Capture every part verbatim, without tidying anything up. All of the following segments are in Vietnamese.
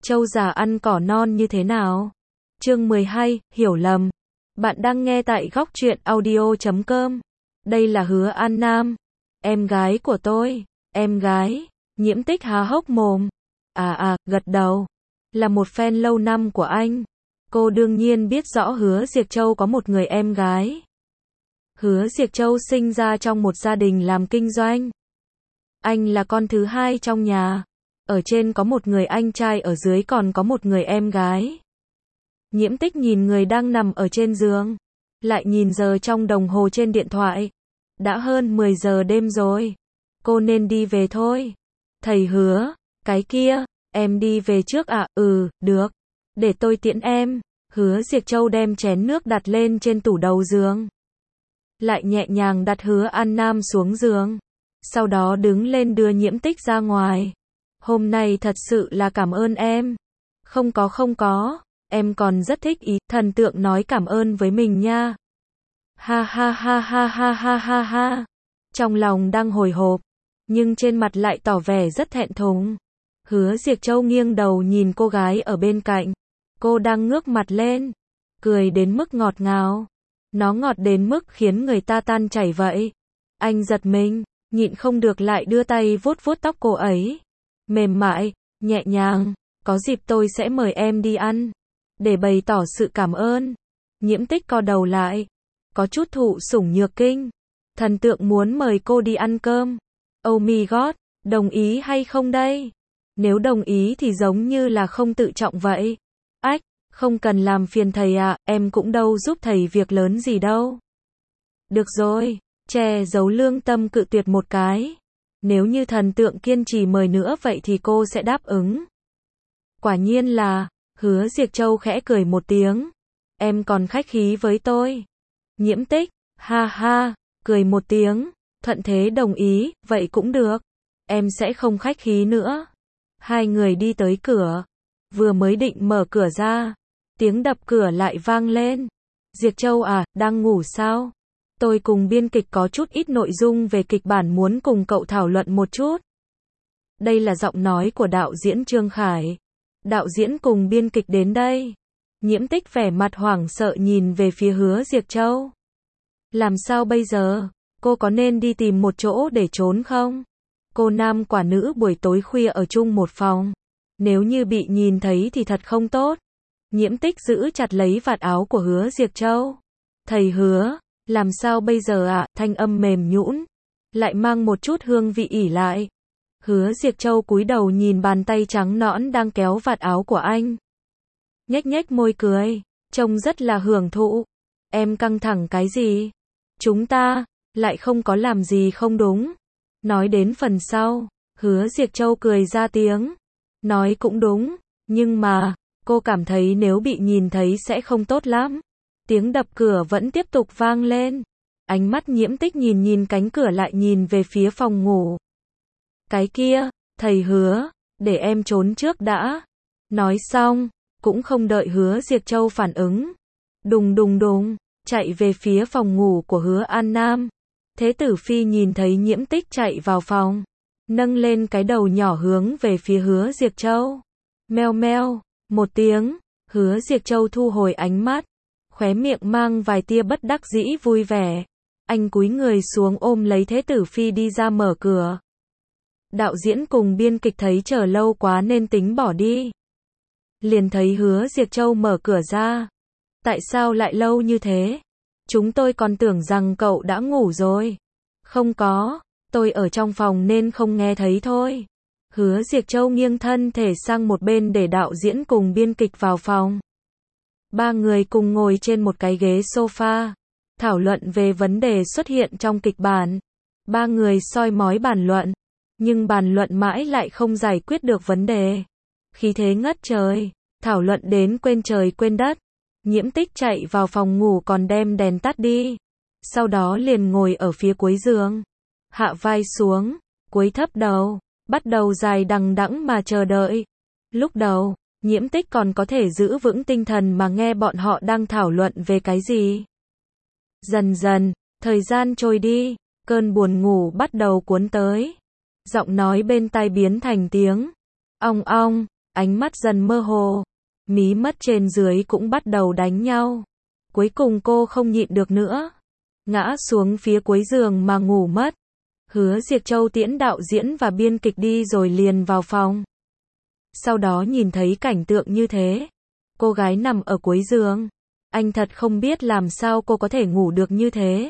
Trâu già ăn cỏ non như thế nào? Chương mười hai, hiểu lầm. Bạn đang nghe tại góc truyện audio chấm com. Đây là Hứa An Nam, em gái của tôi. Em gái? Nhiễm Tích há hốc mồm. À à, gật đầu. Là một fan lâu năm của anh. Cô đương nhiên biết rõ Hứa Diệc Châu có một người em gái. Hứa Diệc Châu sinh ra trong một gia đình làm kinh doanh. Anh là con thứ hai trong nhà. Ở trên có một người anh trai, ở dưới còn có một người em gái. Nhiễm Tích nhìn người đang nằm ở trên giường, lại nhìn giờ trong đồng hồ trên điện thoại. Đã hơn mười giờ đêm rồi. Cô nên đi về thôi. Thầy Hứa, cái kia, em đi về trước ạ. À? Ừ, được. Để tôi tiễn em. Hứa Diệc Châu đem chén nước đặt lên trên tủ đầu giường. Lại nhẹ nhàng đặt Hứa An Nam xuống giường. Sau đó đứng lên đưa Nhiễm Tích ra ngoài. Hôm nay thật sự là cảm ơn em. Không có không có, em còn rất thích ý thần tượng nói cảm ơn với mình nha. Ha ha ha ha ha ha ha ha. Trong lòng đang hồi hộp, nhưng trên mặt lại tỏ vẻ rất thẹn thùng. Hứa Diệc Châu nghiêng đầu nhìn cô gái ở bên cạnh. Cô đang ngước mặt lên, cười đến mức ngọt ngào. Nó ngọt đến mức khiến người ta tan chảy vậy. Anh giật mình, nhịn không được lại đưa tay vuốt vuốt tóc cô ấy. Mềm mại, nhẹ nhàng, có dịp tôi sẽ mời em đi ăn, để bày tỏ sự cảm ơn. Nhiễm Tích co đầu lại, có chút thụ sủng nhược kinh. Thần tượng muốn mời cô đi ăn cơm. Oh my god, đồng ý hay không đây? Nếu đồng ý thì giống như là không tự trọng vậy. Ách, không cần làm phiền thầy ạ, à, em cũng đâu giúp thầy việc lớn gì đâu. Được rồi, che giấu lương tâm cự tuyệt một cái. Nếu như thần tượng kiên trì mời nữa vậy thì cô sẽ đáp ứng. Quả nhiên là, Hứa Diệc Châu khẽ cười một tiếng. Em còn khách khí với tôi. Nhiễm Tích, ha ha, cười một tiếng, thuận thế đồng ý, vậy cũng được. Em sẽ không khách khí nữa. Hai người đi tới cửa. Vừa mới định mở cửa ra, tiếng đập cửa lại vang lên. Diệc Châu à, đang ngủ sao? Tôi cùng biên kịch có chút ít nội dung về kịch bản muốn cùng cậu thảo luận một chút. Đây là giọng nói của đạo diễn Trương Khải. Đạo diễn cùng biên kịch đến đây. Nhiễm Tích vẻ mặt hoảng sợ nhìn về phía Hứa Diệc Châu. Làm sao bây giờ? Cô có nên đi tìm một chỗ để trốn không? Cô nam quả nữ buổi tối khuya ở chung một phòng. Nếu như bị nhìn thấy thì thật không tốt. Nhiễm Tích giữ chặt lấy vạt áo của Hứa Diệc Châu. Thầy Hứa, làm sao bây giờ ạ? À? Thanh âm mềm nhũn, lại mang một chút hương vị ỉ lại. Hứa Diệc Châu cúi đầu nhìn bàn tay trắng nõn đang kéo vạt áo của anh. Nhếch nhếch môi cười, trông rất là hưởng thụ. Em căng thẳng cái gì? Chúng ta lại không có làm gì không đúng. Nói đến phần sau, Hứa Diệc Châu cười ra tiếng. Nói cũng đúng, nhưng mà, cô cảm thấy nếu bị nhìn thấy sẽ không tốt lắm. Tiếng đập cửa vẫn tiếp tục vang lên. Ánh mắt Nhiễm Tích nhìn nhìn cánh cửa lại nhìn về phía phòng ngủ. Cái kia, thầy Hứa, để em trốn trước đã. Nói xong, cũng không đợi Hứa Diệc Châu phản ứng. Đùng đùng đùng, chạy về phía phòng ngủ của Hứa An Nam. Thế Tử Phi nhìn thấy Nhiễm Tích chạy vào phòng, nâng lên cái đầu nhỏ hướng về phía Hứa Diệc Châu. Meo meo, một tiếng, Hứa Diệc Châu thu hồi ánh mắt. Khóe miệng mang vài tia bất đắc dĩ vui vẻ. Anh cúi người xuống ôm lấy Thế Tử Phi đi ra mở cửa. Đạo diễn cùng biên kịch thấy chờ lâu quá nên tính bỏ đi. Liền thấy Hứa Diệc Châu mở cửa ra. Tại sao lại lâu như thế? Chúng tôi còn tưởng rằng cậu đã ngủ rồi. Không có, tôi ở trong phòng nên không nghe thấy thôi. Hứa Diệc Châu nghiêng thân thể sang một bên để đạo diễn cùng biên kịch vào phòng. Ba người cùng ngồi trên một cái ghế sofa, thảo luận về vấn đề xuất hiện trong kịch bản. Ba người soi mói bàn luận, nhưng bàn luận mãi lại không giải quyết được vấn đề. Khí thế ngất trời, thảo luận đến quên trời quên đất. Nhiễm Tích chạy vào phòng ngủ còn đem đèn tắt đi. Sau đó liền ngồi ở phía cuối giường, hạ vai xuống, cúi thấp đầu, bắt đầu dài đằng đẵng mà chờ đợi. Lúc đầu, Nhiễm Tích còn có thể giữ vững tinh thần mà nghe bọn họ đang thảo luận về cái gì. Dần dần, thời gian trôi đi, cơn buồn ngủ bắt đầu cuốn tới. Giọng nói bên tai biến thành tiếng ong ong, ánh mắt dần mơ hồ, mí mắt trên dưới cũng bắt đầu đánh nhau. Cuối cùng cô không nhịn được nữa, ngã xuống phía cuối giường mà ngủ mất. Hứa Diệc Châu tiễn đạo diễn và biên kịch đi rồi liền vào phòng. Sau đó nhìn thấy cảnh tượng như thế, cô gái nằm ở cuối giường, anh thật không biết làm sao cô có thể ngủ được như thế.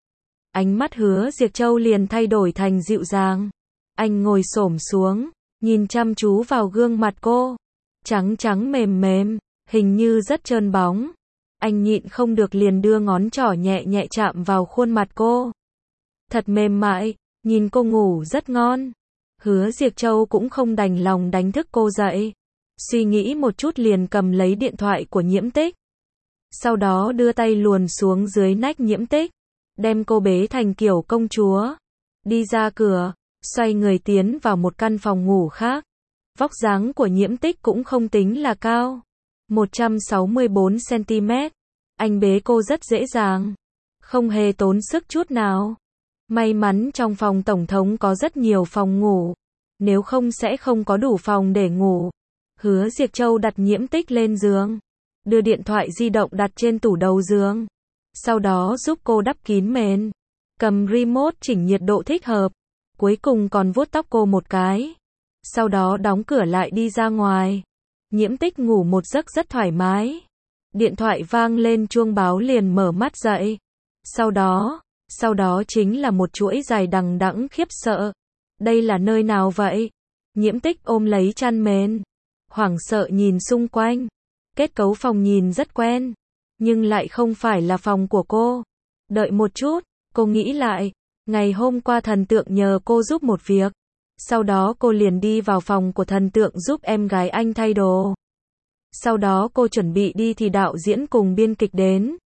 Ánh mắt Hứa Diệc Châu liền thay đổi thành dịu dàng. Anh ngồi xổm xuống, nhìn chăm chú vào gương mặt cô, trắng trắng mềm mềm, hình như rất trơn bóng. Anh nhịn không được liền đưa ngón trỏ nhẹ nhẹ chạm vào khuôn mặt cô. Thật mềm mại, nhìn cô ngủ rất ngon. Hứa Diệc Châu cũng không đành lòng đánh thức cô dậy. Suy nghĩ một chút liền cầm lấy điện thoại của Nhiễm Tích. Sau đó đưa tay luồn xuống dưới nách Nhiễm Tích, đem cô bế thành kiểu công chúa. Đi ra cửa, xoay người tiến vào một căn phòng ngủ khác. Vóc dáng của Nhiễm Tích cũng không tính là cao, một trăm sáu mươi bốn xăng ti mét. Anh bế cô rất dễ dàng, không hề tốn sức chút nào. May mắn trong phòng tổng thống có rất nhiều phòng ngủ, nếu không sẽ không có đủ phòng để ngủ. Hứa Diệc Châu đặt Nhiễm Tích lên giường, đưa điện thoại di động đặt trên tủ đầu giường. Sau đó giúp cô đắp kín mền, cầm remote chỉnh nhiệt độ thích hợp. Cuối cùng còn vuốt tóc cô một cái. Sau đó đóng cửa lại đi ra ngoài. Nhiễm Tích ngủ một giấc rất thoải mái. Điện thoại vang lên chuông báo liền mở mắt dậy. Sau đó, sau đó chính là một chuỗi dài đằng đẵng khiếp sợ. Đây là nơi nào vậy? Nhiễm Tích ôm lấy chăn mền, hoảng sợ nhìn xung quanh. Kết cấu phòng nhìn rất quen, nhưng lại không phải là phòng của cô. Đợi một chút, cô nghĩ lại. Ngày hôm qua thần tượng nhờ cô giúp một việc. Sau đó cô liền đi vào phòng của thần tượng giúp em gái anh thay đồ. Sau đó cô chuẩn bị đi thì đạo diễn cùng biên kịch đến.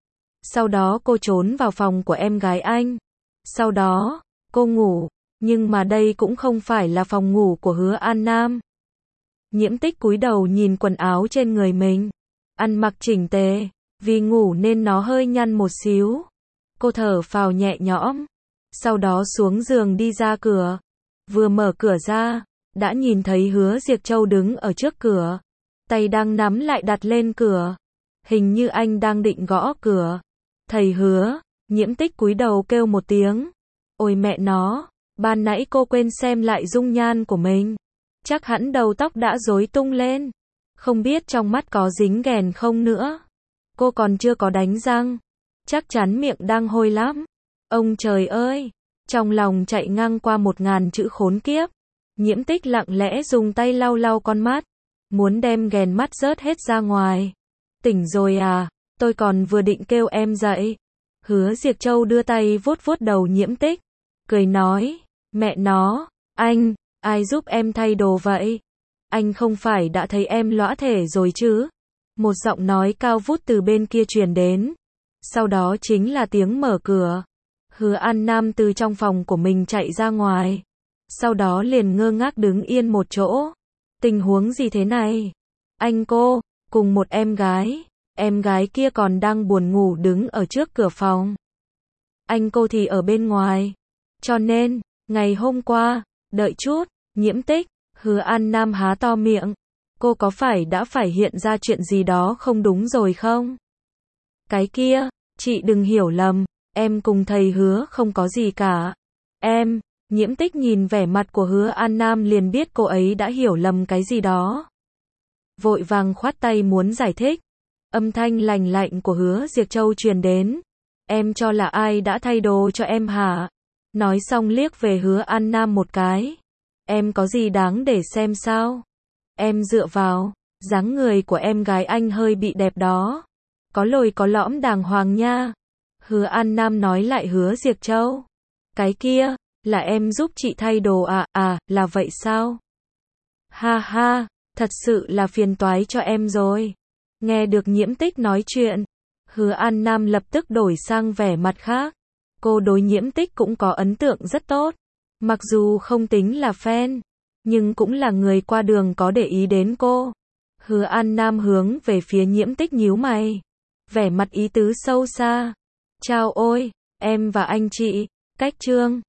Sau đó cô trốn vào phòng của em gái anh. Sau đó, cô ngủ. Nhưng mà đây cũng không phải là phòng ngủ của Hứa An Nam. Nhiễm Tích cúi đầu nhìn quần áo trên người mình. Ăn mặc chỉnh tề. Vì ngủ nên nó hơi nhăn một xíu. Cô thở phào nhẹ nhõm. Sau đó xuống giường đi ra cửa. Vừa mở cửa ra, đã nhìn thấy Hứa Diệc Châu đứng ở trước cửa. Tay đang nắm lại đặt lên cửa. Hình như anh đang định gõ cửa. Thầy Hứa, Nhiễm Tích cúi đầu kêu một tiếng. Ôi mẹ nó, ban nãy cô quên xem lại dung nhan của mình. Chắc hẳn đầu tóc đã rối tung lên. Không biết trong mắt có dính ghèn không nữa. Cô còn chưa có đánh răng. Chắc chắn miệng đang hôi lắm. Ông trời ơi! Trong lòng chạy ngang qua một ngàn chữ khốn kiếp. Nhiễm Tích lặng lẽ dùng tay lau lau con mắt. Muốn đem ghèn mắt rớt hết ra ngoài. Tỉnh rồi à? Tôi còn vừa định kêu em dậy. Hứa Diệc Châu đưa tay vuốt vuốt đầu Nhiễm Tích. Cười nói. Mẹ nó, anh, ai giúp em thay đồ vậy? Anh không phải đã thấy em lõa thể rồi chứ? Một giọng nói cao vút từ bên kia truyền đến. Sau đó chính là tiếng mở cửa. Hứa An Nam từ trong phòng của mình chạy ra ngoài. Sau đó liền ngơ ngác đứng yên một chỗ. Tình huống gì thế này? Anh cô, cùng một em gái. Em gái kia còn đang buồn ngủ đứng ở trước cửa phòng. Anh cô thì ở bên ngoài. Cho nên, ngày hôm qua, đợi chút, Nhiễm Tích, Hứa An Nam há to miệng. Cô có phải đã phải hiện ra chuyện gì đó không đúng rồi không? Cái kia, chị đừng hiểu lầm. Em cùng thầy Hứa không có gì cả. Em, Nhiễm Tích nhìn vẻ mặt của Hứa An Nam liền biết cô ấy đã hiểu lầm cái gì đó. Vội vàng khoát tay muốn giải thích. Âm thanh lành lạnh của Hứa Diệc Châu truyền đến. Em cho là ai đã thay đồ cho em hả? Nói xong liếc về Hứa An Nam một cái. Em có gì đáng để xem sao? Em dựa vào, dáng người của em gái anh hơi bị đẹp đó. Có lồi có lõm đàng hoàng nha. Hứa An Nam nói lại Hứa Diệc Châu. Cái kia, là em giúp chị thay đồ à, à, là vậy sao? Ha ha, thật sự là phiền toái cho em rồi. Nghe được Nhiễm Tích nói chuyện, Hứa An Nam lập tức đổi sang vẻ mặt khác. Cô đối Nhiễm Tích cũng có ấn tượng rất tốt. Mặc dù không tính là fan, nhưng cũng là người qua đường có để ý đến cô. Hứa An Nam hướng về phía Nhiễm Tích nhíu mày. Vẻ mặt ý tứ sâu xa. Chao ôi, em và anh chị, cách chương.